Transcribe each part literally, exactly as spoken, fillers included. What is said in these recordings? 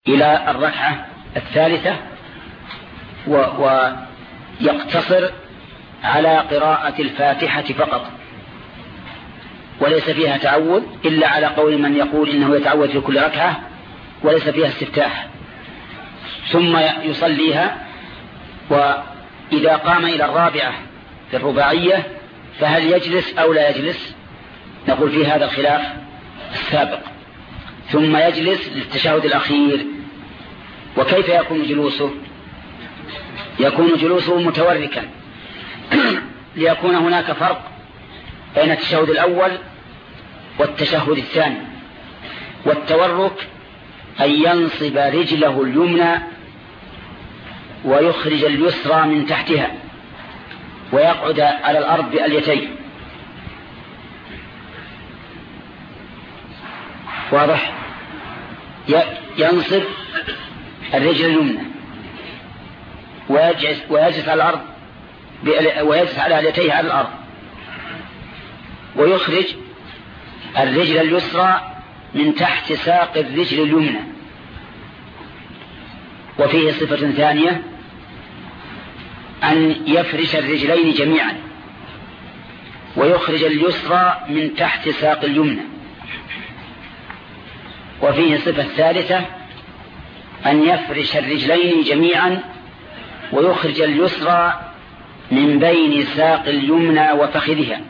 إلى الركعة الثالثة ويقتصر على قراءة الفاتحة فقط، وليس فيها تعوذ إلا على قول من يقول إنه يتعوذ في كل ركعة وليس فيها استفتاح، ثم يصليها. وإذا قام إلى الرابعة في الرباعية فهل يجلس أو لا يجلس؟ نقول في هذا الخلاف السابق. ثم يجلس للتشهد الأخير. وكيف يكون جلوسه؟ يكون جلوسه متوركا ليكون هناك فرق بين التشهد الأول والتشهد الثاني. والتورك أن ينصب رجله اليمنى ويخرج اليسرى من تحتها ويقعد على الأرض بأليتيه. واضح؟ ينصب الرجل اليمنى ويجلس, ويجلس على الأرض ويجلس على أليتيه على الأرض ويخرج الرجل اليسرى من تحت ساق الرجل اليمنى. وفيه صفة ثانية أن يفرش الرجلين جميعا ويخرج اليسرى من تحت ساق اليمنى. وفيه صفة ثالثة أن يفرش الرجلين جميعا ويخرج اليسرى من بين ساق اليمنى وفخذها.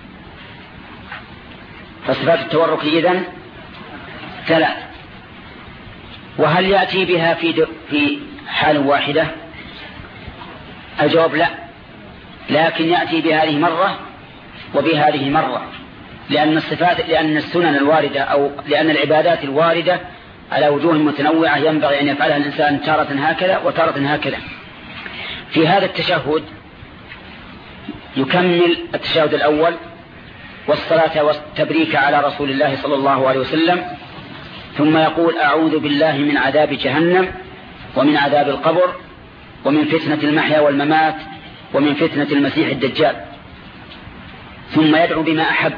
فصفات التورك إذن ثلاث. وهل يأتي بها في في حال واحدة؟ الجواب لا، لكن يأتي بهذه مرة وبهذه مرة، لأن الصفات لأن السنن الواردة أو لأن العبادات الواردة على وجوه متنوعة ينبغي أن يفعلها الإنسان تارة هكذا وتارة هكذا. في هذا التشهد يكمل التشهد الأول والصلاة والتبريك على رسول الله صلى الله عليه وسلم، ثم يقول أعوذ بالله من عذاب جهنم ومن عذاب القبر ومن فتنة المحيا والممات ومن فتنة المسيح الدجال، ثم يدعو بما أحب،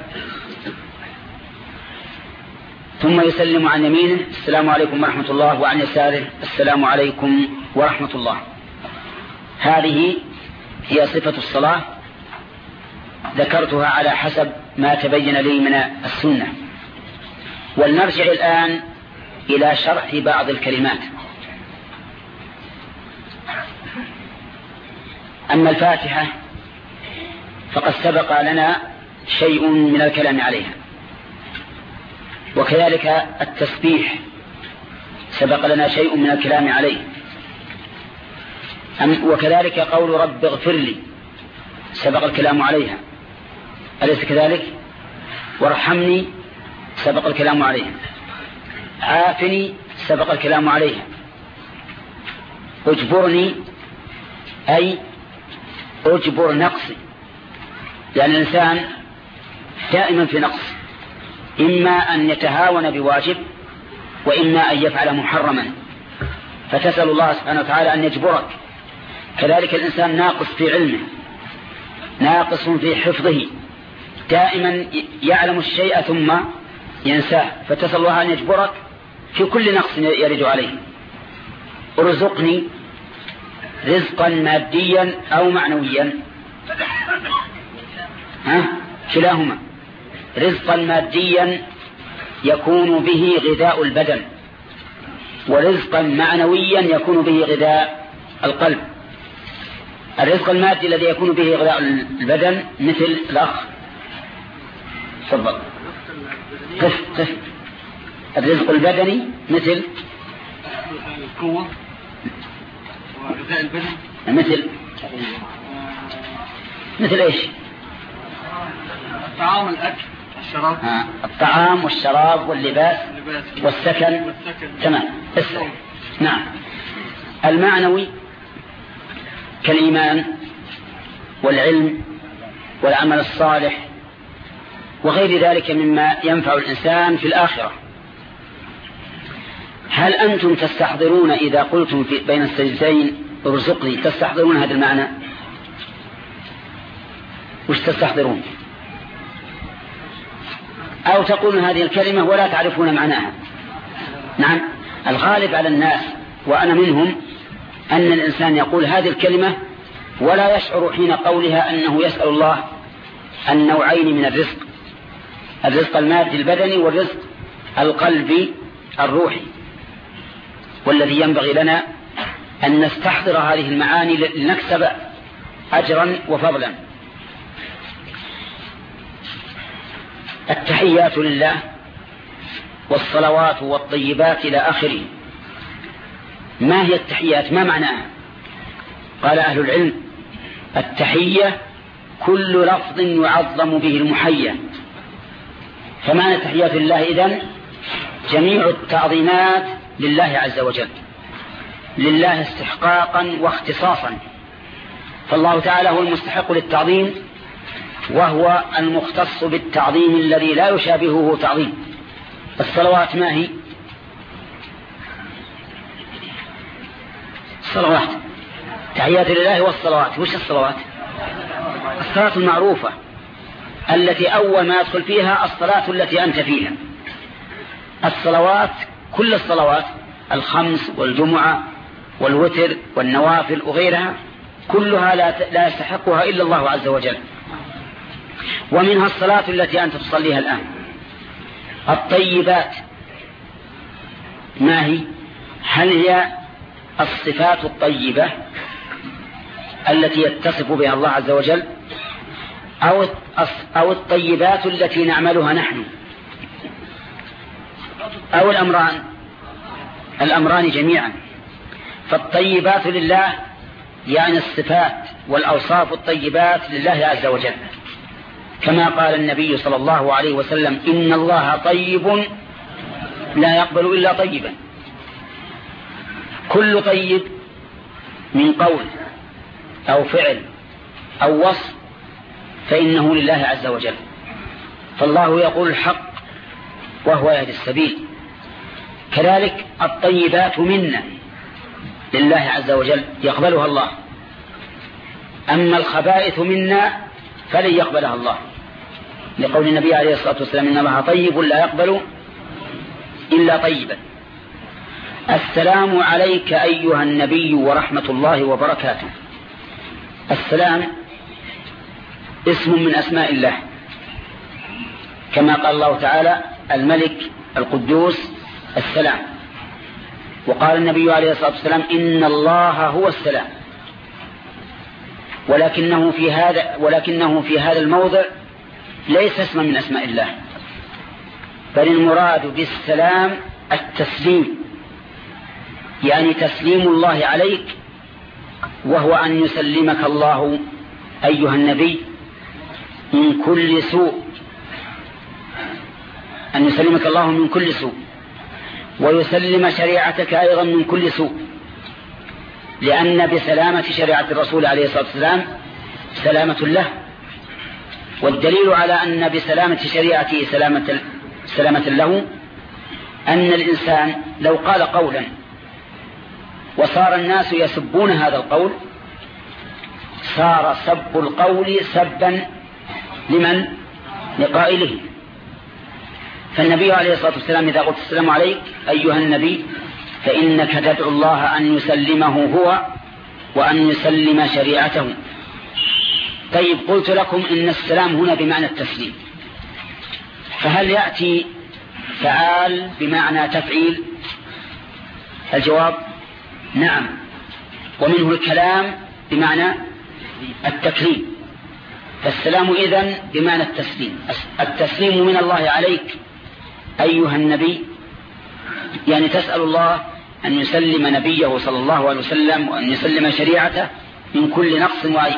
ثم يسلم عن يمينه السلام عليكم ورحمة الله، وعن يساره السلام عليكم ورحمة الله. هذه هي صفة الصلاة، ذكرتها على حسب ما تبين لي من السنة. ولنرجع الآن إلى شرح بعض الكلمات. أما الفاتحة فقد سبق لنا شيء من الكلام عليها، وكذلك التسبيح سبق لنا شيء من الكلام عليه، وكذلك قول رب اغفر لي سبق الكلام عليها، أليس كذلك؟ وارحمني سبق الكلام عليها، عافني سبق الكلام عليها، اجبرني أي اجبر نقصي، لأن الإنسان دائما في نقص، إما أن يتهاون بواجب وإما أن يفعل محرما، فتسأل الله سبحانه وتعالى أن يجبرك. كذلك الإنسان ناقص في علمه، ناقص في حفظه، دائما يعلم الشيء ثم ينساه، فتسأل الله أن يجبرك في كل نقص يرد عليه. ارزقني رزقا ماديا أو معنويا، ها كلاهما. رزقا ماديا يكون به غذاء البدن، ورزقا معنويا يكون به غذاء القلب. الرزق المادي الذي يكون به غذاء البدن مثل الأخ تفضل قف قف الرزق البدني مثل القوة وغذاء البدن، مثل مثل ايش؟ الطعام، الأكل، الشراب. آه. الطعام والشراب واللباس والسكن, والسكن. تمام. اسمع. نعم. المعنوي كالإيمان والعلم والعمل الصالح وغير ذلك مما ينفع الإنسان في الآخرة. هل أنتم تستحضرون إذا قلتم في بين السجدتين ارزقني تستحضرون هذا المعنى؟ وش تستحضرون؟ أو تقولون هذه الكلمة ولا تعرفون معناها؟ نعم، الغالب على الناس وأنا منهم أن الإنسان يقول هذه الكلمة ولا يشعر حين قولها أنه يسأل الله النوعين من الرزق، الرزق المادي البدني والرزق القلبي الروحي. والذي ينبغي لنا أن نستحضر هذه المعاني لنكسب أجرا وفضلا. التحيات لله والصلوات والطيبات إلى آخره. ما هي التحيات؟ ما معناها؟ قال أهل العلم التحية كل لفظ يعظم به المحيا. فمعنى تحيات الله إذن جميع التعظيمات لله عز وجل، لله استحقاقا واختصاصا، فالله تعالى هو المستحق للتعظيم وهو المختص بالتعظيم الذي لا يشابهه تعظيم. الصلوات ما هي؟ الصلوات تحيات لله والصلوات. وش الصلوات؟ الصلاة المعروفة التي أول ما يدخل فيها الصلاة التي أنت فيها. الصلوات كل الصلوات الخمس والجمعة والوتر والنوافل وغيرها كلها لا يستحقها إلا الله عز وجل، ومنها الصلاة التي أنت تصليها الآن. الطيبات ما هي؟ هل هي الصفات الطيبة التي يتصف بها الله عز وجل أو أو الطيبات التي نعملها نحن أو الأمران؟ الأمران جميعا. فالطيبات لله يعني الصفات والأوصاف الطيبات لله عز وجل، كما قال النبي صلى الله عليه وسلم إن الله طيب لا يقبل إلا طيبا. كل طيب من قول أو فعل أو وصف فإنه لله عز وجل. فالله يقول الحق وهو يهدي السبيل. كذلك الطيبات منا لله عز وجل يقبلها الله، أما الخبائث منا فلن يقبلها الله، لقول النبي عليه الصلاة والسلام إن الله طيب لا يقبل إلا طيبا. السلام عليك أيها النبي ورحمة الله وبركاته. السلام اسم من أسماء الله، كما قال الله تعالى الملك القدوس السلام، وقال النبي عليه الصلاة والسلام إن الله هو السلام. ولكنه في هذا ولكنه في هذا الموضع ليس اسما من أسماء الله، بل المراد بالسلام التسليم، يعني تسليم الله عليك، وهو أن يسلمك الله أيها النبي من كل سوء، أن يسلمك الله من كل سوء، ويسلم شريعتك أيضا من كل سوء، لأن بسلامة شريعة الرسول عليه الصلاة والسلام سلامة له. والدليل على أن بسلامة شريعته سلامة, سلامة له أن الإنسان لو قال قولا وصار الناس يسبون هذا القول صار سب القول سبا لمن؟ لقائله. فالنبي عليه الصلاة والسلام إذا قلت السلام عليك أيها النبي فإنك تدعو الله أن يسلمه هو وأن يسلم شريعته. طيب قلت لكم إن السلام هنا بمعنى التسليم، فهل يأتي فعال بمعنى تفعيل؟ الجواب نعم، ومنه الكلام بمعنى التكليم. فالسلام إذن بمعنى التسليم، التسليم من الله عليك أيها النبي، يعني تسأل الله أن يسلم نبيه صلى الله عليه وسلم وأن يسلم شريعته من كل نقص وعيب.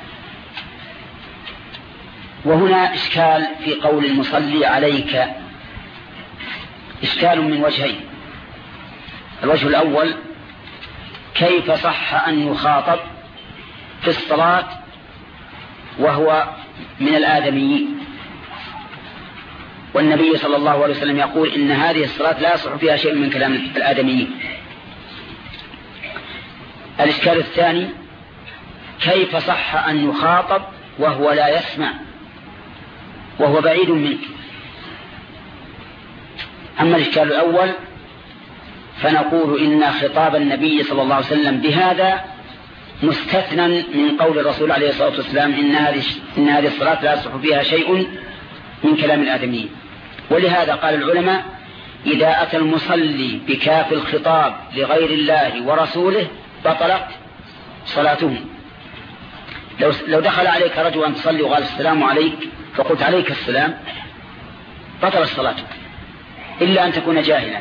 وهنا إشكال في قول المصلي عليك، إشكال من وجهين. الوجه الأول كيف صح أن يخاطب في الصلاة وهو من الآدميين، والنبي صلى الله عليه وسلم يقول إن هذه الصلاة لا يصح فيها شيء من كلام الآدميين. الإشكال الثاني كيف صح أن يخاطب وهو لا يسمع وهو بعيد منك. أما الإشكال الأول فنقول إن خطاب النبي صلى الله عليه وسلم بهذا مستثنى من قول الرسول عليه الصلاة والسلام إن هذه إن هذه الصلاة لا يصح فيها شيء من كلام الآدميين. ولهذا قال العلماء إذا أتى المصلي بكاف الخطاب لغير الله ورسوله بطلت صلاته. لو لو دخل عليك رجل أن تصلي وقال السلام عليك فقلت عليك السلام بطلت صلاتك إلا أن تكون جاهلا.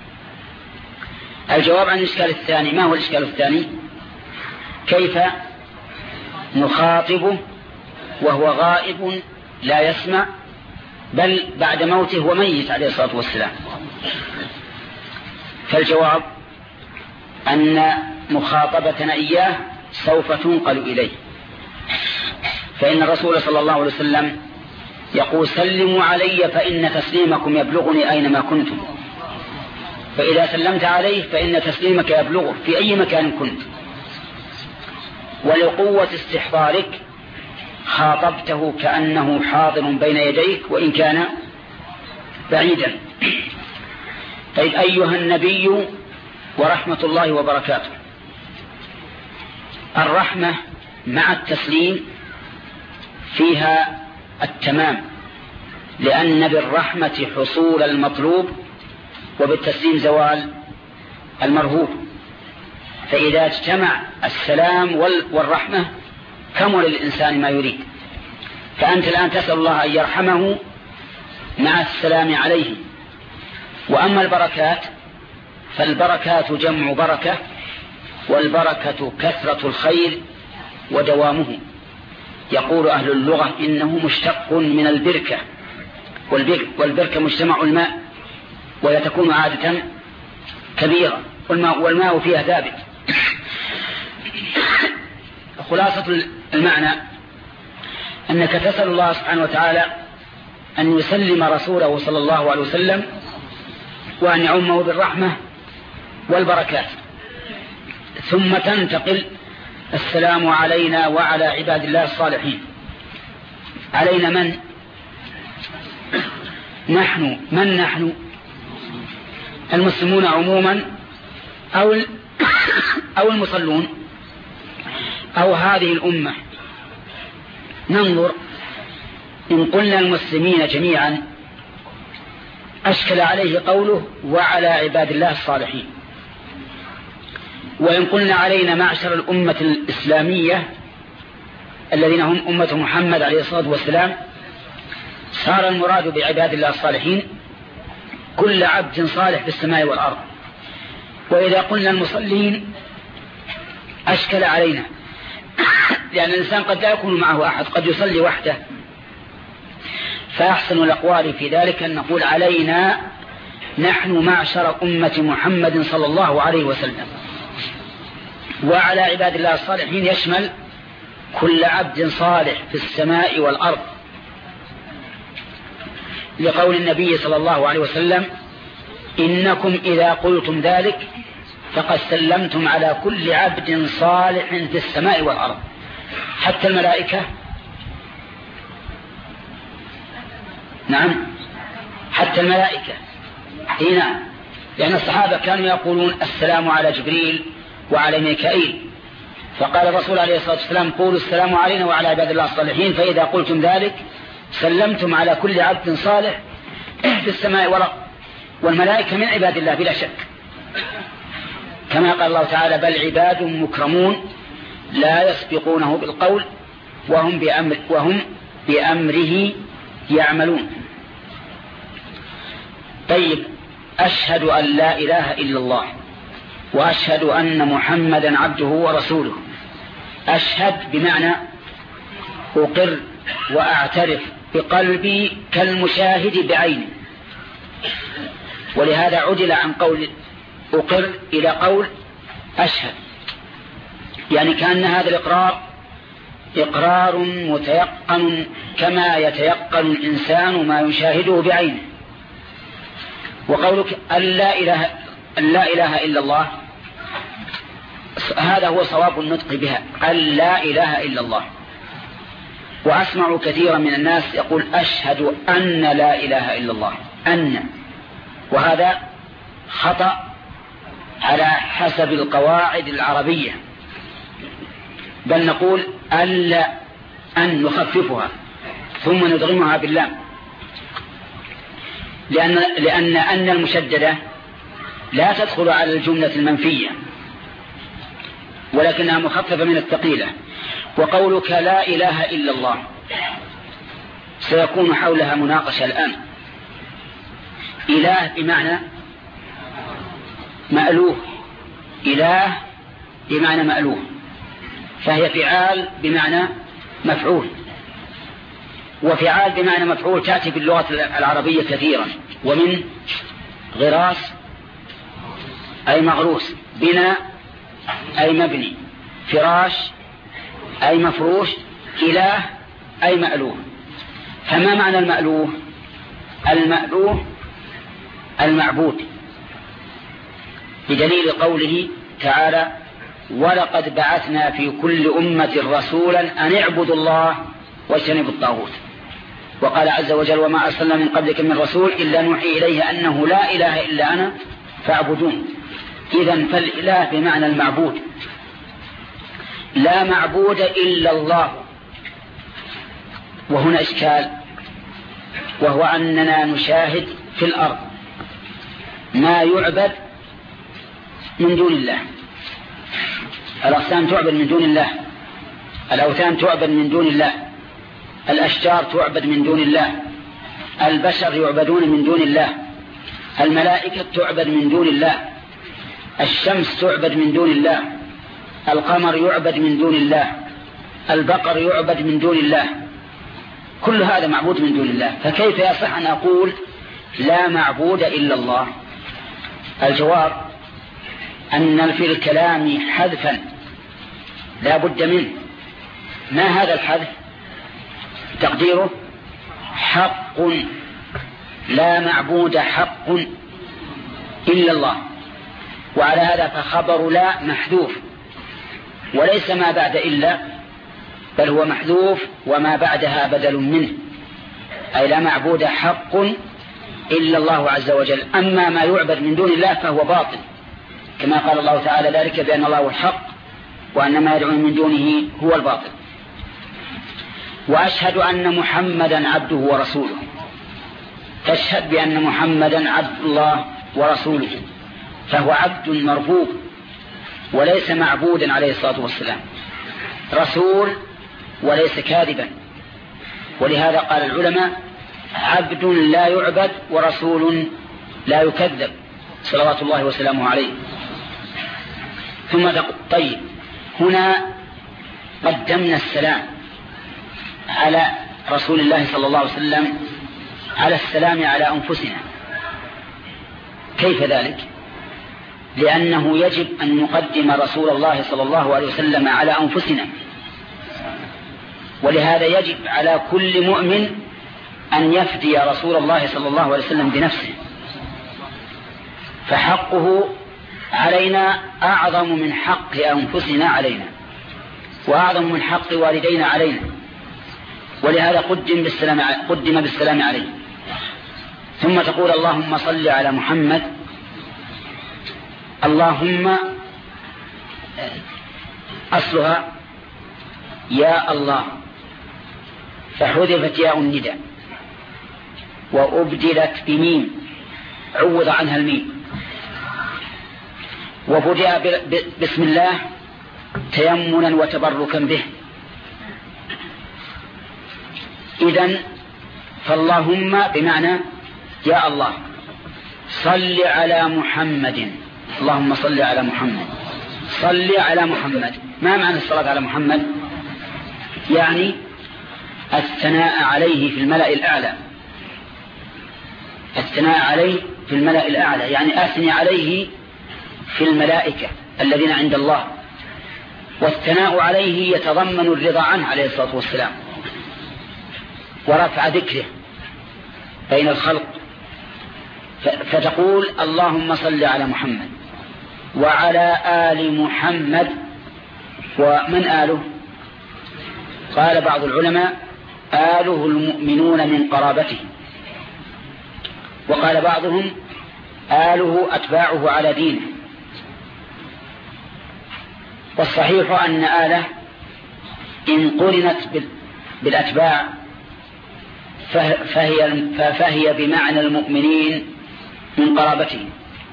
الجواب عن الإشكال الثاني، ما هو الإشكال الثاني؟ كيف نخاطبه وهو غائب لا يسمع، بل بعد موته هو ميت عليه الصلاة والسلام؟ فالجواب أن مخاطبتنا إياه سوف تنقل إليه، فإن الرسول صلى الله عليه وسلم يقول سلموا علي فإن تسليمكم يبلغني أينما كنتم، فإذا سلمت عليه فإن تسليمك يبلغه في أي مكان كنت. ولقوة استحضارك خاطبته كأنه حاضر بين يديك وإن كان بعيدا. طيب أيها النبي ورحمة الله وبركاته. الرحمة مع التسليم فيها التمام، لأن بالرحمة حصول المطلوب وبالتسليم زوال المرهوب، فإذا اجتمع السلام والرحمة كمل الإنسان ما يريد. فأنت الآن تسأل الله أن يرحمه مع السلام عليه. وأما البركات فالبركات جمع بركة، والبركة كثرة الخير ودوامه. يقول أهل اللغة إنه مشتق من البركة، والبركة مجتمع الماء وهي تكون عادة كبيرة والماء فيها ثابت. خلاصة المعنى أنك تسأل الله سبحانه وتعالى أن يسلم رسوله صلى الله عليه وسلم وأن يعمه بالرحمة والبركات، ثم تنتقل السلام علينا وعلى عباد الله الصالحين. علينا من؟ نحن. من نحن؟ المسلمون عموما أو أو المصلون أو هذه الأمة. ننظر، إن قلنا المسلمين جميعا أشكل عليه قوله وعلى عباد الله الصالحين، وإن قلنا علينا معشر الأمة الإسلامية الذين هم أمة محمد عليه الصلاة والسلام صار المراد بعباد الله الصالحين كل عبد صالح في السماء والأرض. وإذا قلنا المصلين أشكل علينا، لأن الإنسان قد لا يكون معه أحد، قد يصلي وحده، فأحسن الأقوال في ذلك أن نقول علينا نحن معشر أمة محمد صلى الله عليه وسلم. وعلى عباد الله الصالحين يشمل كل عبد صالح في السماء والأرض، لقول النبي صلى الله عليه وسلم إنكم إذا قلتم ذلك فقد سلمتم على كل عبد صالح في السماء والأرض، حتى الملائكة. نعم، حتى الملائكة. هنا لأن الصحابة كانوا يقولون السلام على جبريل وعلى ميكائيل، فقال الرسول عليه الصلاة والسلام قولوا السلام علينا وعلى عباد الله الصالحين، فإذا قلتم ذلك سلمتم على كل عبد صالح في السماء والأرض. والملائكة من عباد الله بلا شك، كما قال الله تعالى بل عباد مكرمون لا يسبقونه بالقول وهم بأمر وهم بأمره يعملون. طيب، أشهد أن لا إله إلا الله وأشهد أن محمدا عبده ورسوله. أشهد بمعنى أقر وأعترف بقلبي كالمشاهد بعيني، ولهذا عدل عن قول أقر إلى قول أشهد، يعني كأن هذا الإقرار إقرار متيقن كما يتيقن الإنسان ما يشاهده بعينه. وقولك أن لا إله, أن لا إله إلا الله هذا هو صواب النطق بها، أن لا إله إلا الله. وأسمع كثيرا من الناس يقول أشهد أن لا إله إلا الله، أن، وهذا خطأ على حسب القواعد العربية، بل نقول ألا أن نخففها ثم ندغمها باللام، لأن, لأن أن المشددة لا تدخل على الجملة المنفية ولكنها مخففة من الثقيلة. وقولك لا إله إلا الله سيكون حولها مناقشة الآن. إله بمعنى مألوه، إله بمعنى مألوه، فهي فعال بمعنى مفعول، وفعال بمعنى مفعول تأتي باللغة العربية كثيرا، ومن غراس أي مغروس، بناء أي مبني، فراش أي مفروش، إله أي مألوه. فما معنى المألوه؟ المألوه المعبود، بدليل قوله تعالى ولقد بعثنا في كل أمة رسولا أن اعبدوا الله واجتنبوا الطاغوت. وقال عز وجل وما أرسلنا من قبلك من رسول إلا نوحي إليه أنه لا إله إلا أنا فاعبدون. إذن فالإله بمعنى المعبود، لا معبود إلا الله. وهنا إشكال، وهو أننا نشاهد في الأرض ما يعبد من دون الله. الأصنام تعبد من دون الله، الأوثان تعبد من دون الله، الأشجار تعبد من دون الله، البشر يعبدون من دون الله، الملائكة تعبد من دون الله، الشمس تعبد من دون الله، القمر يعبد من دون الله، البقر يعبد من دون الله، كل هذا معبود من دون الله. فكيف يصح أن أقول لا معبود إلا الله؟ الجواب أن في الكلام حذفا لا بد منه. ما هذا الحذف؟ تقديره حق، لا معبود حق إلا الله. وعلى هذا فخبر لا محذوف، وليس ما بعد إلا، بل هو محذوف وما بعدها بدل منه، أي لا معبود حق إلا الله عز وجل. أما ما يعبد من دون الله فهو باطل، كما قال الله تعالى ذلك بأن الله هو الحق وأن ما يدعون من دونه هو الباطل. وأشهد أن محمدا عبده ورسوله، تشهد بأن محمدا عبد الله ورسوله، فهو عبد مربوب وليس معبودا عليه الصلاة والسلام، رسول وليس كاذبا. ولهذا قال العلماء عبد لا يعبد ورسول لا يكذب صلوات الله وسلامه عليه. ثم تقول طيب هنا قدمنا السلام على رسول الله صلى الله عليه وسلم على السلام على أنفسنا، كيف ذلك؟ لأنه يجب أن نقدم رسول الله صلى الله عليه وسلم على أنفسنا، ولهذا يجب على كل مؤمن أن يفدي رسول الله صلى الله عليه وسلم بنفسه، فحقه علينا أعظم من حق أنفسنا علينا، وأعظم من حق والدينا علينا، ولهذا قدم بالسلام, قدم بالسلام عليه. ثم تقول اللهم صل على محمد. اللهم أصلها يا الله، فحذفت ياء الندى وأبدلت بميم عوض عنها الميم، وبدأ بسم الله تيمنا وتبركا به. إذن فاللهم بمعنى يا الله صل على محمد، اللهم صل على محمد، صل على محمد. ما معنى الصلاة على محمد؟ يعني الثناء عليه في الملأ الأعلى، الثناء عليه في الملأ الأعلى، يعني أثني عليه في الملائكة الذين عند الله، والثناء عليه يتضمن الرضا عنه عليه الصلاة والسلام ورفع ذكره بين الخلق. فتقول اللهم صل على محمد وعلى آل محمد. ومن آله؟ قال بعض العلماء آله المؤمنون من قرابته، وقال بعضهم آله أتباعه على دينه، والصحيح أن آله إن قرنت بالأتباع فهي, فهي بمعنى المؤمنين من قرابته،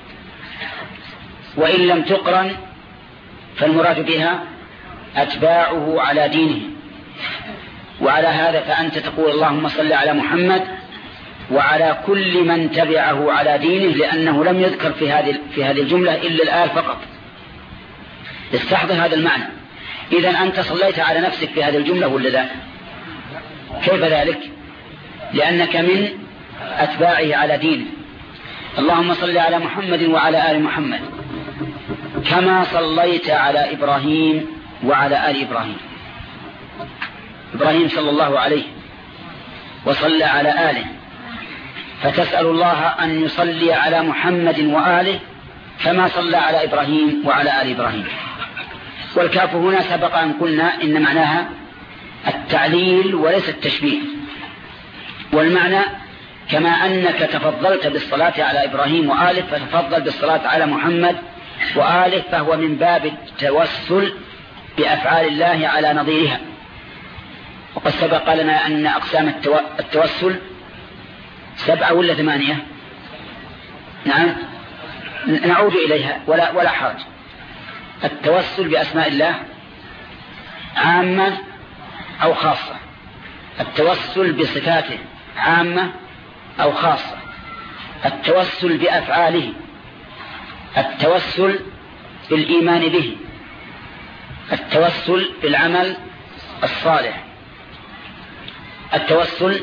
وإن لم تقرن فالمراد بها أتباعه على دينه. وعلى هذا فأنت تقول اللهم صل على محمد وعلى كل من تبعه على دينه، لأنه لم يذكر في هذه في هذه الجملة إلا الآل فقط. استحضر هذا المعنى. إذن أنت صليت على نفسك في هذه الجملة ولا لا؟ كيف ذلك؟ لأنك من أتباعه على دينه. اللهم صل على محمد وعلى آل محمد كما صليت على إبراهيم وعلى آل إبراهيم. إبراهيم صلى الله عليه وصلى على آله، فتسأل الله أن يصلي على محمد وآله كما صلى على إبراهيم وعلى آل إبراهيم. والكاف هنا سبق أن قلنا إن معناها التعليل وليس التشبيه، والمعنى كما أنك تفضلت بالصلاة على إبراهيم وآله فتفضل بالصلاة على محمد وآله، فهو من باب التوسل بأفعال الله على نظيرها. وقد سبق لنا أن أقسام التوسل سبعة ولا ثمانية؟ نعم نعود إليها ولا, ولا حرج. التوسل بأسماء الله عامة أو خاصة، التوسل بصفاته عامة أو خاصة، التوسل بأفعاله، التوسل بالإيمان به، التوسل بالعمل الصالح، التوسل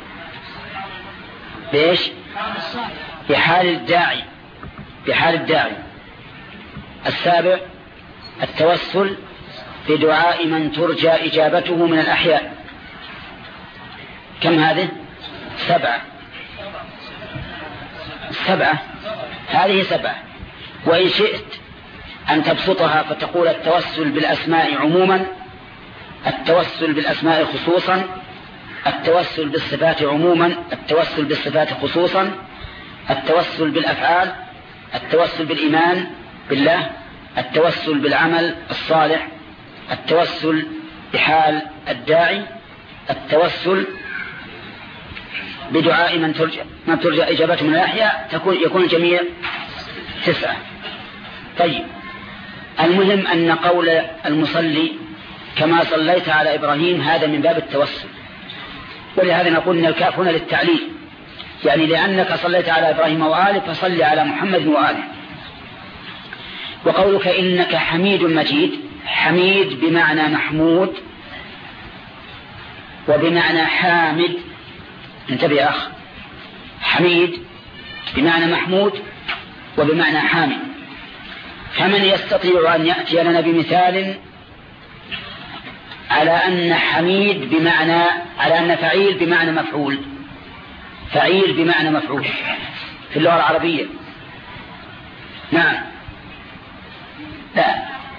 بإيش؟ بحال الداعي بحال الداعي السابع التوسل بدعاء من ترجى إجابته من الأحياء. كم هذه؟ سبعة سبعة هذه سبعة. وإن شئت أن تبسطها فتقول التوسل بالأسماء عموما، التوسل بالأسماء خصوصا، التوسل بالصفات عموما، التوسل بالصفات خصوصا، التوسل بالأفعال، التوسل بالإيمان بالله، التوسل بالعمل الصالح، التوسل بحال الداعي، التوسل بدعاء من ترجى, من ترجى إجابته من الأحياء. تكون يكون الجميع تسعة. طيب، المهم أن قول المصلي كما صليت على إبراهيم هذا من باب التوسل، ولهذا نقول أن الكاف هنا للتعليل، يعني لأنك صليت على إبراهيم وآله فصل على محمد وآله. وقولك إنك حميد مجيد، حميد بمعنى محمود وبمعنى حامد. انتبه يا أخ، حميد بمعنى محمود وبمعنى حامد. فمن يستطيع أن يأتي لنا بمثال على أن حميد بمعنى على أن فعيل بمعنى مفعول، فعيل بمعنى مفعول في اللغة العربية؟ نعم. لا.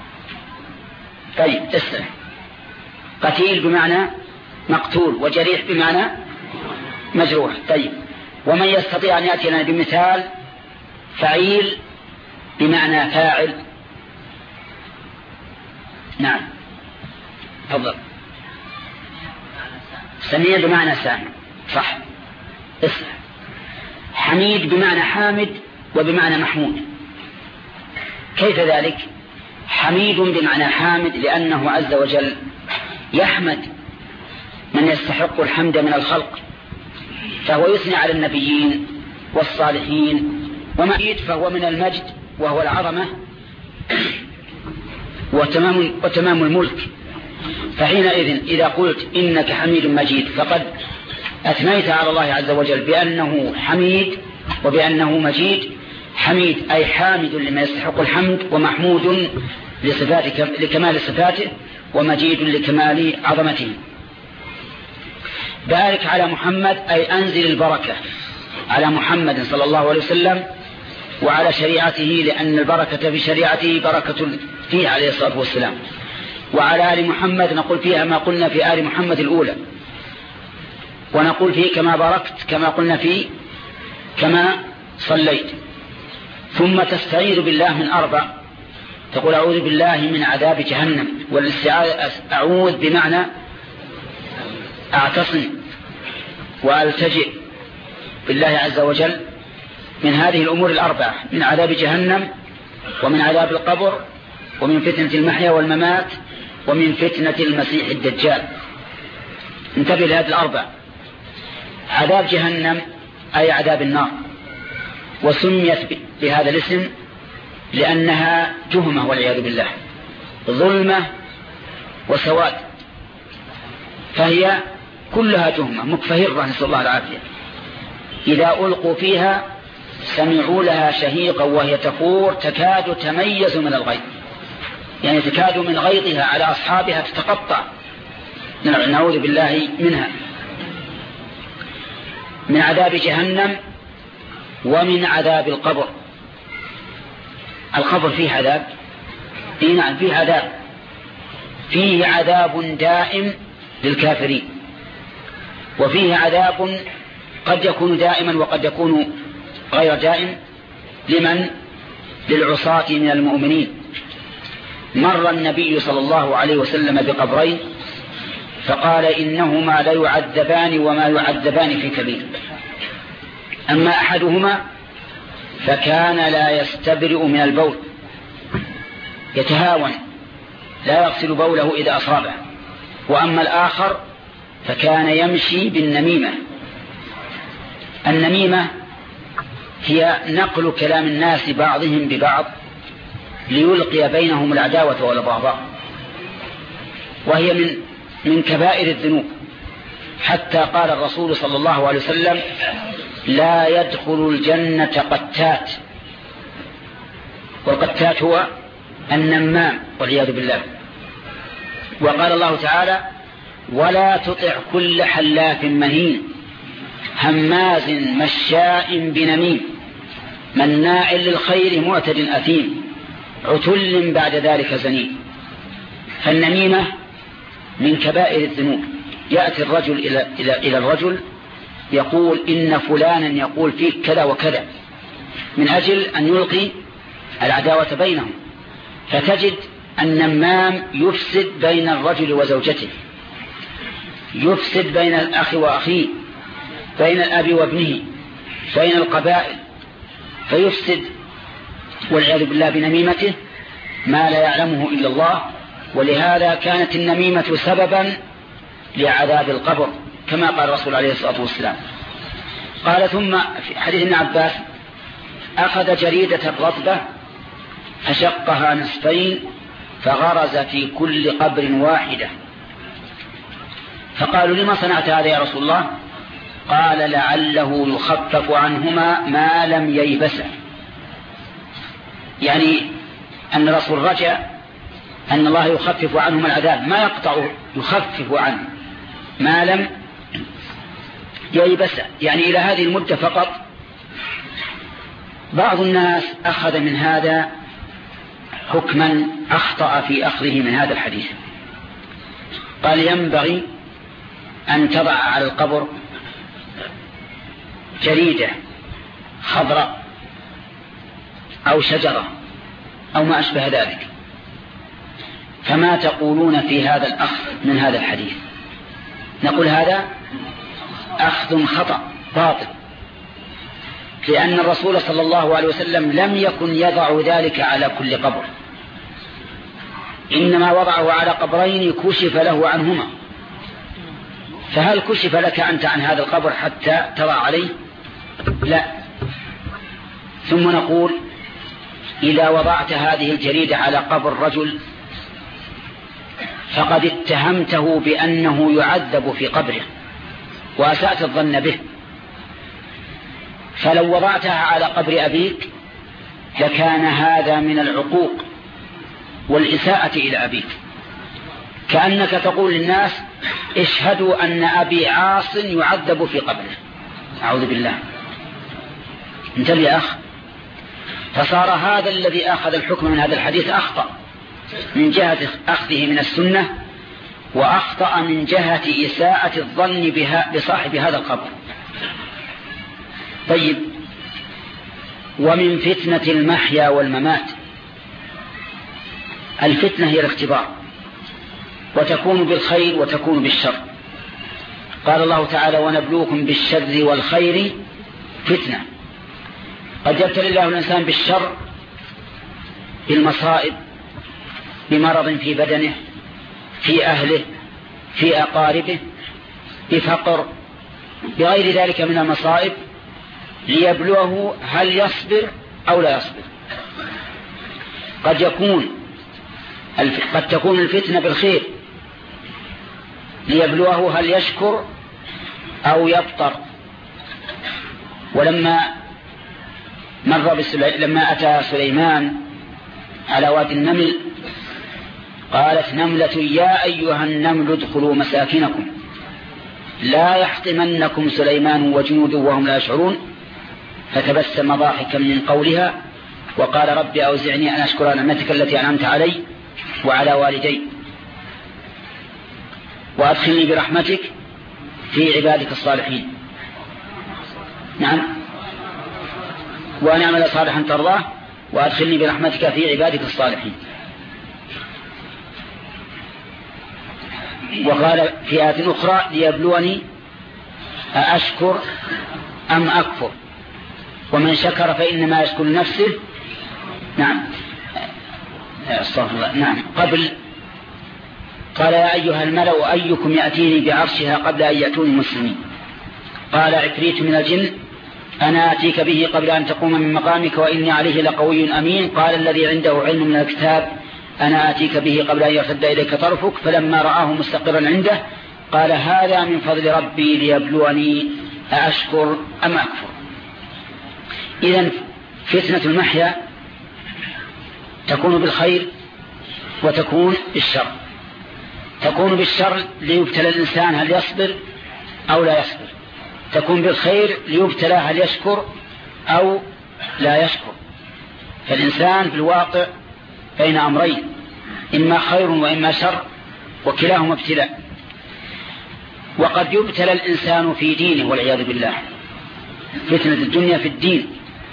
طيب اسمع، قتيل بمعنى مقتول، وجريح بمعنى مجروح. طيب، ومن يستطيع أن يأتي لنا بمثال فعيل بمعنى فاعل؟ نعم تفضل. سميع بمعنى سامع، صح. اسمع، حميد بمعنى حامد وبمعنى محمود. كيف ذلك؟ حميد بمعنى حامد لأنه عز وجل يحمد من يستحق الحمد من الخلق، فهو يثني على النبيين والصالحين. ومجيد فهو من المجد وهو العظمة وتمام, وتمام الملك. فحينئذ إذا قلت إنك حميد مجيد فقد أثنيت على الله عز وجل بأنه حميد وبأنه مجيد. حميد أي حامد لما يستحق الحمد، ومحمود لصفاته لكمال صفاته، ومجيد لكمال عظمته. بارك على محمد أي أنزل البركة على محمد صلى الله عليه وسلم وعلى شريعته، لأن البركة في شريعته بركة فيه عليه الصلاة والسلام. وعلى آل محمد نقول فيها ما قلنا في آل محمد الأولى، ونقول فيه كما باركت كما قلنا فيه كما صليت. ثم تستعيذ بالله من أربع: تقول أعوذ بالله من عذاب جهنم، والاستعاذة أعوذ بمعنى أعتصم وألتجئ بالله عز وجل من هذه الأمور الأربعة، من عذاب جهنم ومن عذاب القبر ومن فتنة المحيا والممات ومن فتنة المسيح الدجال. انتبه لهذه الأربع. عذاب جهنم أي عذاب النار، وسميت بهذا الاسم لأنها تهمة والعياذ بالله، ظلمة وسواد، فهي كلها تهمة مكفهرة نسأل الله العافية. إذا ألقوا فيها سمعوا لها شهيقا وهي تفور تكاد تميز من الغيظ، يعني تكاد من غيظها على أصحابها تتقطع، نعوذ بالله منها. من عذاب جهنم ومن عذاب القبر. القبر فيه عذاب، إيه نعم فيه عذاب، فيه عذاب دائم للكافرين، وفيه عذاب قد يكون دائما وقد يكون غير دائم لمن؟ للعصاة من المؤمنين. مر النبي صلى الله عليه وسلم بقبرين فقال إنهما لا يعذبان وما يعذبان في كبير. أما أحدهما فكان لا يستبرئ من البول، يتهاون لا يغسل بوله إذا أصابه، وأما الآخر فكان يمشي بالنميمة. النميمة هي نقل كلام الناس بعضهم ببعض ليلقي بينهم العداوة والبغضاء، وهي من من كبائر الذنوب، حتى قال الرسول صلى الله عليه وسلم لا يدخل الجنة قتات، والقتات هو النمام والعياذ بالله. وقال الله تعالى ولا تطع كل حلاف مهين هماز مشاء بنميم مناع للخير معتد أثيم عتل بعد ذلك زنيم. فالنميمة من كبائر الذنوب. يأتي الرجل إلى, إلى, إلى الرجل يقول إن فلانا يقول فيك كذا وكذا، من أجل أن يلقي العداوة بينهم، فتجد النمام يفسد بين الرجل وزوجته، يفسد بين الأخ وأخيه، بين الأب وابنه، بين القبائل، فيفسد والعياذ بالله بنميمته ما لا يعلمه إلا الله. ولهذا كانت النميمة سببا لعذاب القبر كما قال الرسول عليه الصلاة والسلام. قال ثم في حديث ابن عباس أخذ جريدة رطبة فشقها نصفين فغرز في كل قبر واحدة، فقالوا لما صنعت هذا يا رسول الله؟ قال لعله يخفف عنهما ما لم ييبسا، يعني أن الرسول رجع أن الله يخفف عنهم العذاب، ما يقطع، يخفف عنه ما لم ييبسا، يعني إلى هذه المدة فقط. بعض الناس أخذ من هذا حكما أخطأ في أخذه من هذا الحديث، قال ينبغي أن تضع على القبر جريدة خضراء أو شجرة أو ما أشبه ذلك. فما تقولون في هذا الأخذ من هذا الحديث؟ نقول هذا أخذ خطأ باطل، لأن الرسول صلى الله عليه وسلم لم يكن يضع ذلك على كل قبر، إنما وضعه على قبرين كشف له عنهما. فهل كشف لك أنت عن هذا القبر حتى تضع عليه؟ لا. ثم نقول إذا وضعت هذه الجريدة على قبر رجل فقد اتهمته بأنه يعذب في قبره وأسأت الظن به، فلو وضعتها على قبر أبيك لكان هذا من العقوق والإساءة إلى أبيك، كأنك تقول للناس اشهدوا أن أبي عاص يعذب في قبره. أعوذ بالله. انتبه يا أخ. فصار هذا الذي أخذ الحكم من هذا الحديث أخطأ من جهة أخذه من السنة، وأخطأ من جهة إساءة الظن بها بصاحب هذا القبر. طيب، ومن فتنة المحيا والممات. الفتنة هي الاختبار، وتكون بالخير وتكون بالشر. قال الله تعالى: ونبلوكم بالشر والخير فتنة. قد يبتلي الله الإنسان بالشر بالمصائب، بمرض في بدنه، في أهله، في أقاربه، بفقر، بغير ذلك من المصائب، ليبلوه هل يصبر أو لا يصبر. قد يكون قد تكون الفتنة بالخير، ليبلوه هل يشكر أو يبطر. ولما مر لما أتى سليمان على وادي النمل قالت نملة: يا أيها النمل ادخلوا مساكنكم لا يحطمنكم سليمان وجنوده وهم لا يشعرون. فتبسم ضاحكا من قولها وقال: رب أوزعني أن أشكر نعمتك التي أنعمت علي وعلى والدي وأدخلني برحمتك في عبادك الصالحين. نعم، وأن أعمل صالحا ترضاه وأدخلني برحمتك في عبادك الصالحين. وقال في آية أخرى: ليبلوني أأشكر أم أكفر ومن شكر فإنما يشكر نفسه. نعم استغفر الله. نعم قبل قال: يا أيها الملأ أيكم يأتيني بعرشها قبل أن يأتوني مسلمين. قال عفريت من الجن: أنا آتيك به قبل أن تقوم من مقامك وإني عليه لقوي أمين. قال الذي عنده علم من الكتاب: أنا آتيك به قبل أن يرتد إليك طرفك. فلما رآه مستقرا عنده قال: هذا من فضل ربي ليبلوني أأشكر أم أكفر. إذن فتنة المحيا تكون بالخير وتكون بالشر. تكون بالشر ليبتلى الإنسان هل يصبر أو لا يصبر. تكون بالخير ليبتلى هل يشكر أو لا يشكر. فالإنسان في الواقع بين أمرين: إما خير وإما شر، وكلاهما ابتلاء. وقد يبتلى الإنسان في دينه والعياذ بالله، فتنة الدنيا في الدين،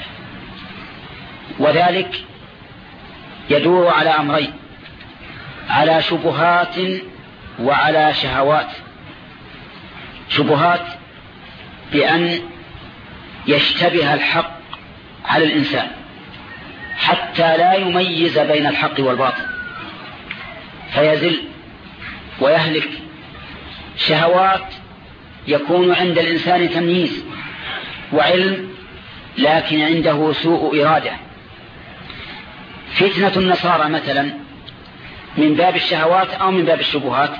وذلك يدور على أمرين: على شبهات وعلى شهوات. شبهات بأن يشتبه الحق على الإنسان حتى لا يميز بين الحق والباطل فيزل ويهلك. شهوات يكون عند الإنسان تمييز وعلم لكن عنده سوء إرادة. فتنة النصارى مثلا من باب الشهوات أو من باب الشبهات؟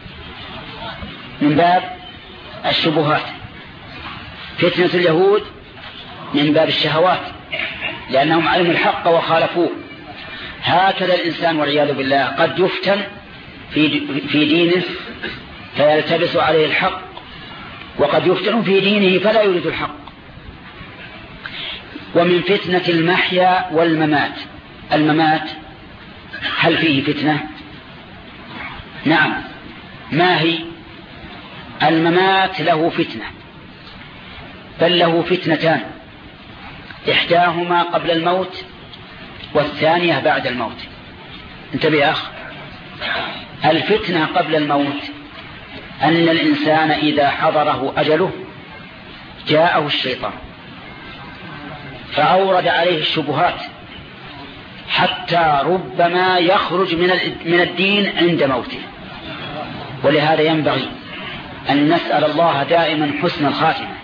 من باب الشبهات. فتنة اليهود من باب الشهوات لأنهم علموا الحق وخالفوه. هكذا الإنسان والعياذ بالله قد يفتن في في دينه فيلتبس عليه الحق، وقد يفتن في دينه فلا يريد الحق. ومن فتنة المحيا والممات. الممات هل فيه فتنة؟ نعم. ما هي؟ الممات له فتنة، بل له فتنتان: إحداهما قبل الموت والثانية بعد الموت. انتبه يا أخ، الفتنة قبل الموت أن الإنسان إذا حضره أجله جاءه الشيطان فأورد عليه الشبهات حتى ربما يخرج من الدين عند موته. ولهذا ينبغي أن نسأل الله دائما حسن الخاتمة.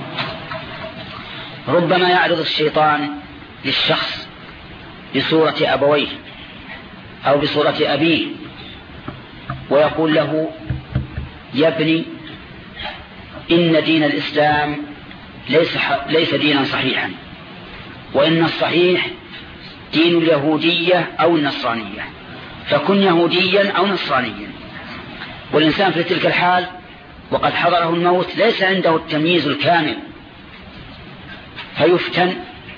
ربما يعرض الشيطان للشخص بصورة أبويه أو بصورة أبيه ويقول له: يا ابني، إن دين الإسلام ليس, ليس دينا صحيحا، وإن الصحيح دين اليهودية أو النصرانية، فكن يهوديا أو نصرانيا. والإنسان في تلك الحال وقد حضره الموت ليس عنده التمييز الكامل فيفتن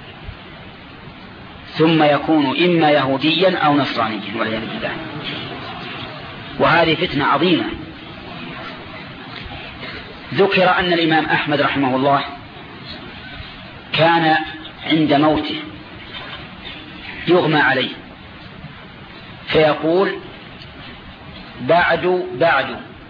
ثم يكون إما يهوديا أو نصرانيا والعياذ بالله. وهذه فتنة عظيمة. ذكر أن الإمام أحمد رحمه الله كان عند موته يغمى عليه فيقول بعد بعد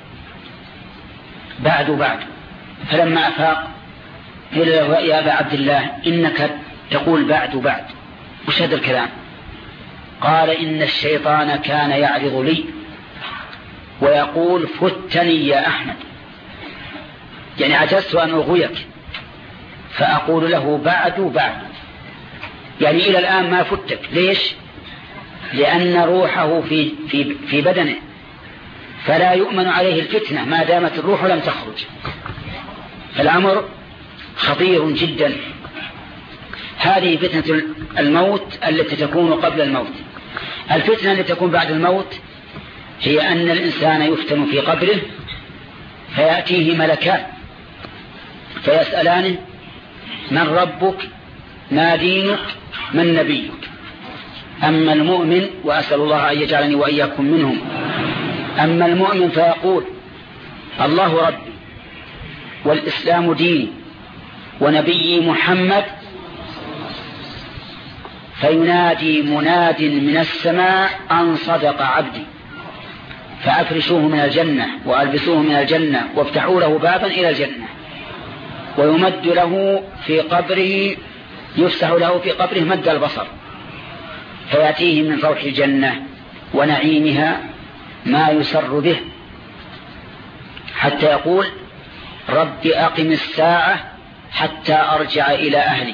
بعد بعد. فلما أفاق قيل له يا أبا عبد الله إنك تقول بعد بعد، وش هذا الكلام؟ قال إن الشيطان كان يعرض لي ويقول فتني يا أحمد، يعني عجزت أن أغويك، فأقول له بعد بعد، يعني إلى الآن ما فتك. ليش؟ لأن روحه في, في, في بدنه، فلا يؤمن عليه الفتنة ما دامت الروح لم تخرج. فالأمر خطير جدا. هذه فتنة الموت التي تكون قبل الموت. الفتنة التي تكون بعد الموت هي أن الإنسان يفتن في قبره فيأتيه ملكان فيسألانه من ربك ما دينك من نبيك. أما المؤمن، وأسأل الله أن يجعلني وإياكم منهم، أما المؤمن فيقول الله ربي والإسلام ديني ونبي محمد، فينادي مناد من السماء أن صدق عبدي، فأفرشوه من الجنة وألبسوه من الجنة وافتحوا له بابا إلى الجنة، ويمد له في قبره، يفسح له في قبره مد البصر، فيأتيه من روح الجنة ونعيمها ما يسر به، حتى يقول رب أقم الساعة حتى أرجع إلى أهلي،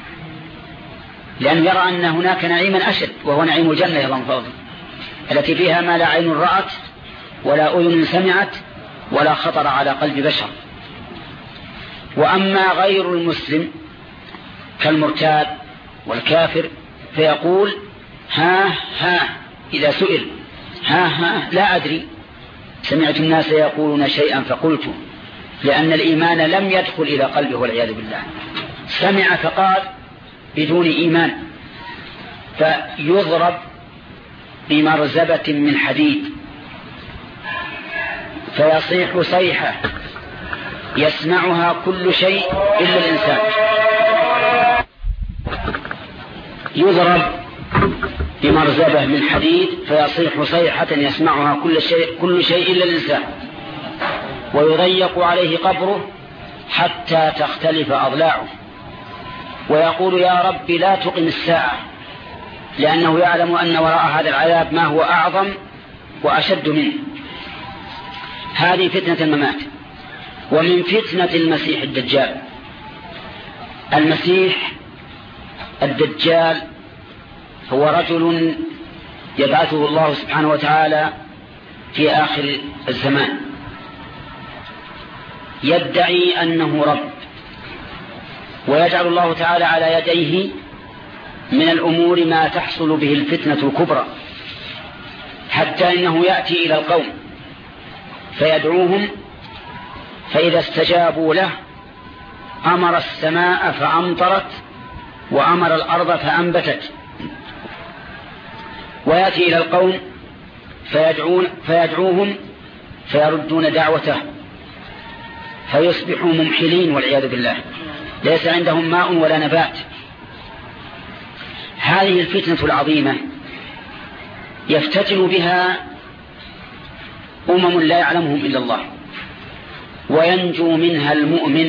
لأنه يرى أن هناك نعيما أشد، وهو نعيم الجنة يا الله، التي فيها ما لا عين رأت ولا أذن سمعت ولا خطر على قلب بشر. وأما غير المسلم كالمرتاد والكافر فيقول ها ها إذا سئل ها ها لا أدري، سمعت الناس يقولون شيئا فقلت، لأن الإيمان لم يدخل إلى قلبه والعياذ بالله، سمع فقال بدون إيمان، فيضرب بمرزبة من حديد فيصيح صيحة يسمعها كل شيء إلا الإنسان. يضرب بمرزبة من حديد فيصيح صيحة يسمعها كل شيء, كل شيء إلا الإنسان، ويضيق عليه قبره حتى تختلف أضلاعه، ويقول يا رب لا تقم الساعة، لأنه يعلم أن وراء هذا العذاب ما هو أعظم وأشد منه. هذه فتنة الممات. ومن فتنة المسيح الدجال، المسيح الدجال هو رجل يبعثه الله سبحانه وتعالى في آخر الزمان، يدعي أنه رب، ويجعل الله تعالى على يديه من الأمور ما تحصل به الفتنة الكبرى، حتى إنه يأتي إلى القوم فيدعوهم، فإذا استجابوا له أمر السماء فأمطرت وأمر الأرض فأنبتت، ويأتي إلى القوم فيدعون فيدعوهم فيردون دعوته، فيصبحوا ممحلين والعياذ بالله، ليس عندهم ماء ولا نبات. هذه الفتنة العظيمة يفتتن بها أمم لا يعلمهم إلا الله، وينجو منها المؤمن،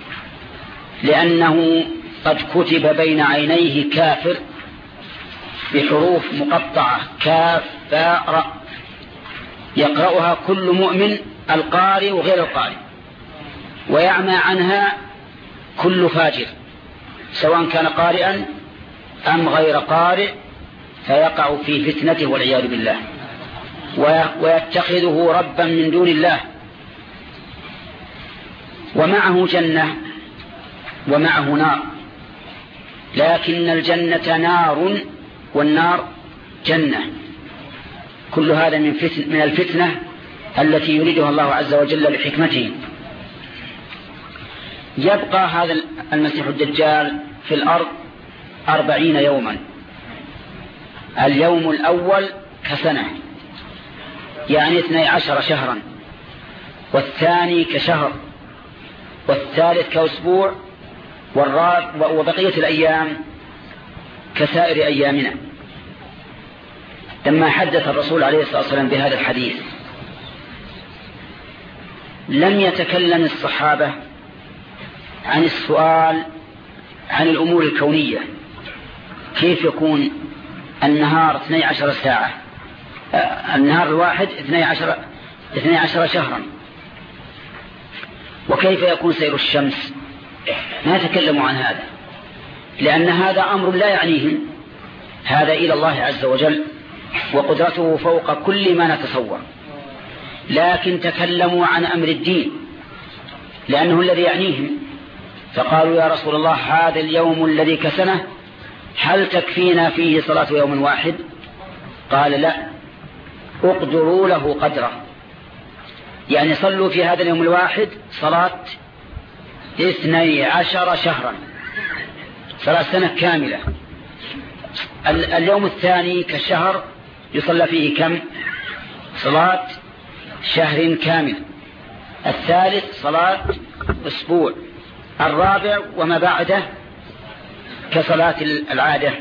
لأنه قد كتب بين عينيه كافر بحروف مقطعة كاف باء راء، يقرأها كل مؤمن القارئ وغير القارئ، ويعمى عنها كل فاجر سواء كان قارئا أم غير قارئ، فيقع في فتنته والعياذ بالله، ويتخذه ربا من دون الله. ومعه جنة ومعه نار، لكن الجنة نار والنار جنة. كل هذا من, فتن من الفتنة التي يريدها الله عز وجل بحكمته. يبقى هذا المسيح الدجال في الأرض أربعين يوما، اليوم الأول كسنة، يعني اثني عشر شهرا، والثاني كشهر، والثالث كأسبوع، وبقية الأيام كسائر أيامنا. لما حدث الرسول عليه الصلاة والسلام بهذا الحديث لم يتكلم الصحابة عن السؤال عن الأمور الكونية، كيف يكون النهار اثني عشر ساعة، النهار الواحد اثني عشر, اثني عشر شهرا، وكيف يكون سير الشمس. ما يتكلموا عن هذا لأن هذا أمر لا يعنيهم، هذا إلى الله عز وجل وقدرته فوق كل ما نتصور. لكن تكلموا عن أمر الدين لأنه الذي يعنيهم، فقالوا يا رسول الله هذا اليوم الذي كسنه هل تكفينا فيه صلاة يوم واحد؟ قال لا، اقدروا له قدره، يعني صلوا في هذا اليوم الواحد صلاة اثني عشر شهرا، صلاة سنة كاملة. اليوم الثاني كالشهر يصلى فيه كم؟ صلاة شهر كامل. الثالث صلاة أسبوع. الرابع وما بعده كصلاة العادة.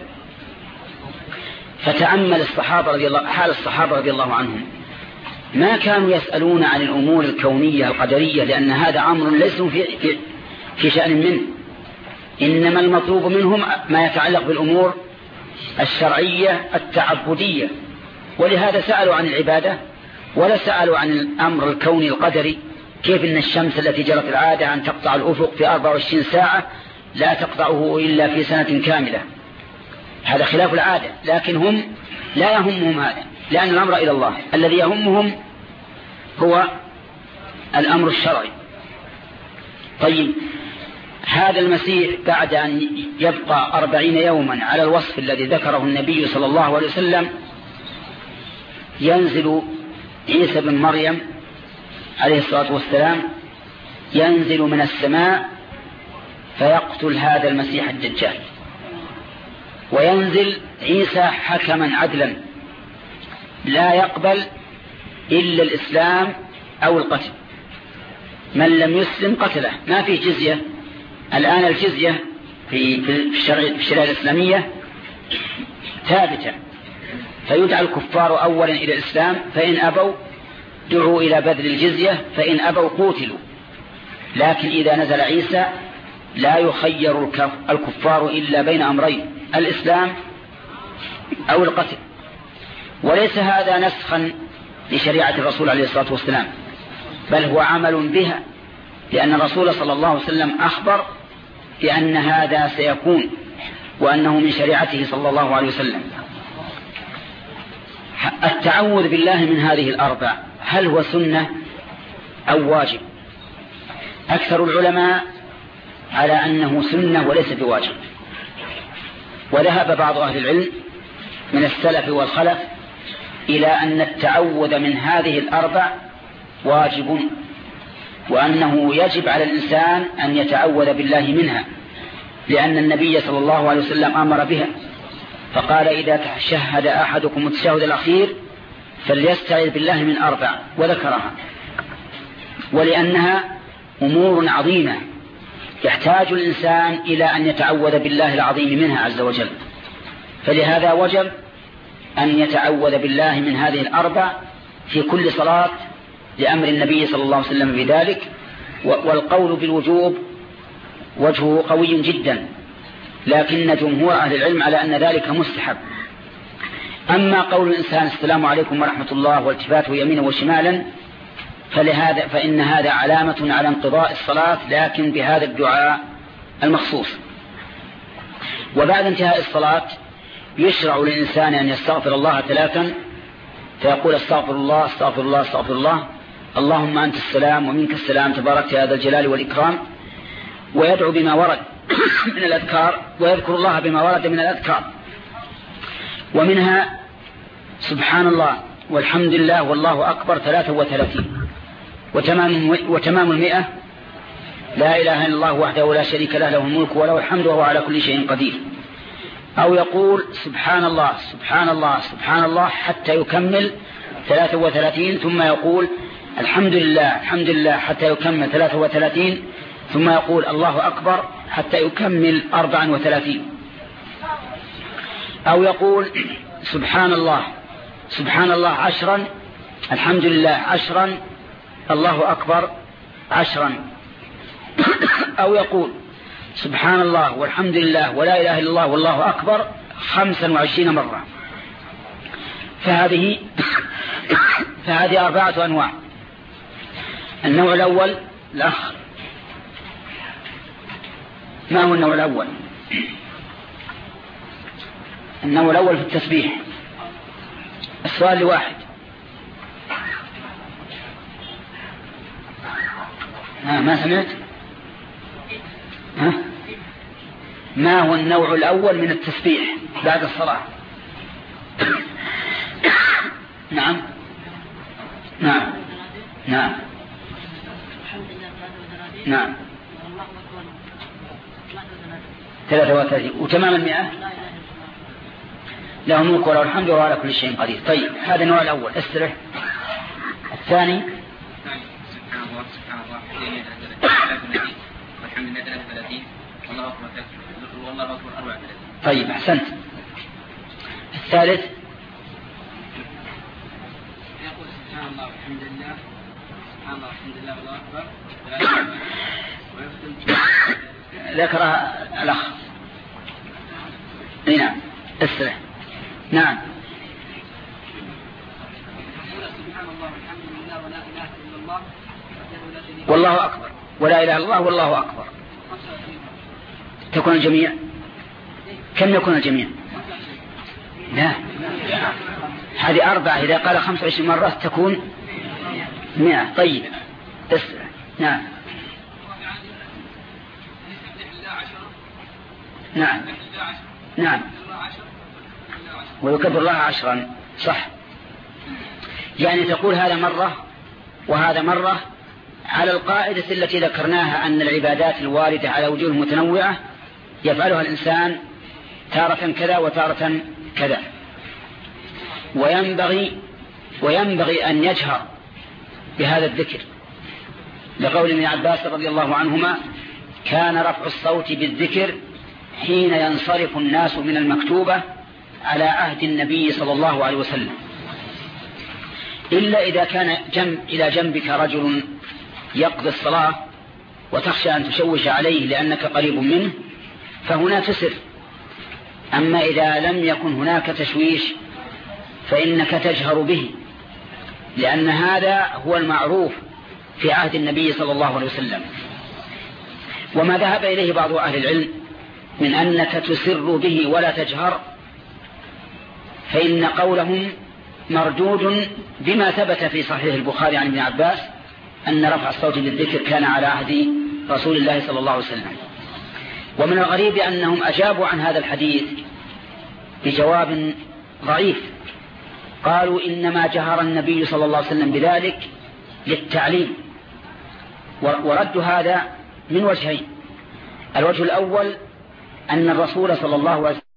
فتأمل الصحابة رضي الله حال الصحابة رضي الله عنهم، ما كانوا يسألون عن الأمور الكونية القدرية لأن هذا أمر ليس في, في, في شأن منه، إنما المطلوب منهم ما يتعلق بالأمور الشرعية التعبدية. ولهذا سألوا عن العبادة ولا سألوا عن الأمر الكوني القدري، كيف إن الشمس التي جرت العادة أن تقطع الأفق في أربع وعشرين ساعة لا تقطعه إلا في سنة كاملة، هذا خلاف العادة. لكن هم لا يهمهم هذا لأن الأمر إلى الله، الذي يهمهم هو الأمر الشرعي. طيب هذا المسيح بعد أن يبقى أربعين يوما على الوصف الذي ذكره النبي صلى الله عليه وسلم ينزل عيسى بن مريم عليه الصلاة والسلام، ينزل من السماء فيقتل هذا المسيح الدجال، وينزل عيسى حكما عدلا لا يقبل إلا الإسلام أو القتل، من لم يسلم قتله، ما فيه جزية. الآن الجزية في الشريعة الإسلامية ثابتة، فيدعى الكفار أولا إلى الإسلام، فإن أبوا دعوا إلى بذل الجزية، فإن أبوا قوتلوا. لكن إذا نزل عيسى لا يخير الكفار إلا بين أمرين، الإسلام أو القتل. وليس هذا نسخا لشريعة الرسول عليه الصلاة والسلام، بل هو عمل بها، لأن الرسول صلى الله عليه وسلم أخبر بأن هذا سيكون وأنه من شريعته صلى الله عليه وسلم. التعوذ بالله من هذه الأربع هل هو سنة أو واجب؟ أكثر العلماء على أنه سنة وليس بواجب، وذهب بعض أهل العلم من السلف والخلف إلى أن التعوذ من هذه الأربع واجب، وأنه يجب على الإنسان أن يتعوذ بالله منها، لأن النبي صلى الله عليه وسلم أمر بها، فقال إذا تشهد أحدكم التشهد الأخير فليستعذ بالله من أربع، وذكرها. ولأنها أمور عظيمة يحتاج الإنسان إلى أن يتعوذ بالله العظيم منها عز وجل، فلهذا وجب أن يتعوذ بالله من هذه الأربع في كل صلاة لأمر النبي صلى الله عليه وسلم بذلك. والقول بالوجوب وجهه قوي جدا، لكن جمهور أهل العلم على أن ذلك مستحب. أما قول الإنسان السلام عليكم ورحمة الله والتفاته يمينا وشمالا فلهذا فإن هذا علامة على انقضاء الصلاة، لكن بهذا الدعاء المخصوص. وبعد انتهاء الصلاة يشرع للإنسان أن يستغفر الله ثلاثا، فيقول استغفر الله استغفر الله استغفر الله، اللهم أنت السلام ومنك السلام تبارك يا ذا الجلال والإكرام، ويدعو بما ورد من الأذكار، ويذكر الله بما ورد من الأذكار، ومنها سبحان الله والحمد لله والله أكبر ثلاثة وثلاثين، وتمام, وتمام المئة لا إله إلا الله وحده لا شريك له له الملك وله الحمد وهو على كل شيء قدير. أو يقول سبحان الله سبحان الله سبحان الله حتى يكمل ثلاثة وثلاثين، ثم يقول الحمد لله الحمد لله حتى يكمل ثلاثة وثلاثين، ثم يقول الله أكبر حتى يكمل أربعة وثلاثين. أو يقول سبحان الله سبحان الله عشرا، الحمد لله عشرا، الله أكبر عشرا. أو يقول سبحان الله والحمد لله ولا إله إلا الله والله أكبر خمسا وعشرين مرة. فهذه فهذه أربعة أنواع. النوع الأول الأخ، ما هو النوع الأول؟ النوع الأول في التسبيح. السؤال لواحد. ها ما سمعت؟ ها؟ ما هو النوع الأول من التسبيح بعد الصلاة؟ نعم نعم نعم نعم ثلاثة وثلاثين وتمام المئة. له ملك وله الحمد وهو على كل شيء قدير. طيب هذا النوع الأول استرح. الثاني سبحان الله سبحان الله والحمد لله ثلاثة وثلاثين والله أكبر والله أكبر أربعة وثلاثين. طيب أحسنت. الثالث يقول سبحان الله والحمد لله سبحان الله والحمد لله والله أكبر ذكرها الأخ. نعم استرح. نعم والله أكبر ولا إله إلا الله والله أكبر. تكون الجميع كم يكون الجميع؟ لا هذه أربعة، إذا قال خمسة وعشرين مرة تكون مئة. طيب اسرع. نعم نعم نعم ويكبر الله عشرا صح. يعني تقول هذا مرة وهذا مرة على القاعدة التي ذكرناها أن العبادات الواردة على وجوه متنوعة يفعلها الإنسان تارة كذا وتارة كذا. وينبغي وينبغي أن يجهر بهذا الذكر لقول ابن عباس رضي الله عنهما كان رفع الصوت بالذكر حين ينصرف الناس من المكتوبة على عهد النبي صلى الله عليه وسلم، إلا إذا كان جنب إلى جنبك رجل يقضي الصلاة وتخشى أن تشوش عليه لأنك قريب منه فهنا تسر. أما إذا لم يكن هناك تشويش فإنك تجهر به، لأن هذا هو المعروف في عهد النبي صلى الله عليه وسلم. وما ذهب إليه بعض أهل العلم من أنك تسر به ولا تجهر فإن قولهم مردود بما ثبت في صحيح البخاري عن ابن عباس أن رفع الصوت بالذكر كان على عهد رسول الله صلى الله عليه وسلم. ومن الغريب أنهم أجابوا عن هذا الحديث بجواب ضعيف، قالوا إنما جهر النبي صلى الله عليه وسلم بذلك للتعليم. ورد هذا من وجهين. الوجه الأول أن الرسول صلى الله عليه وسلم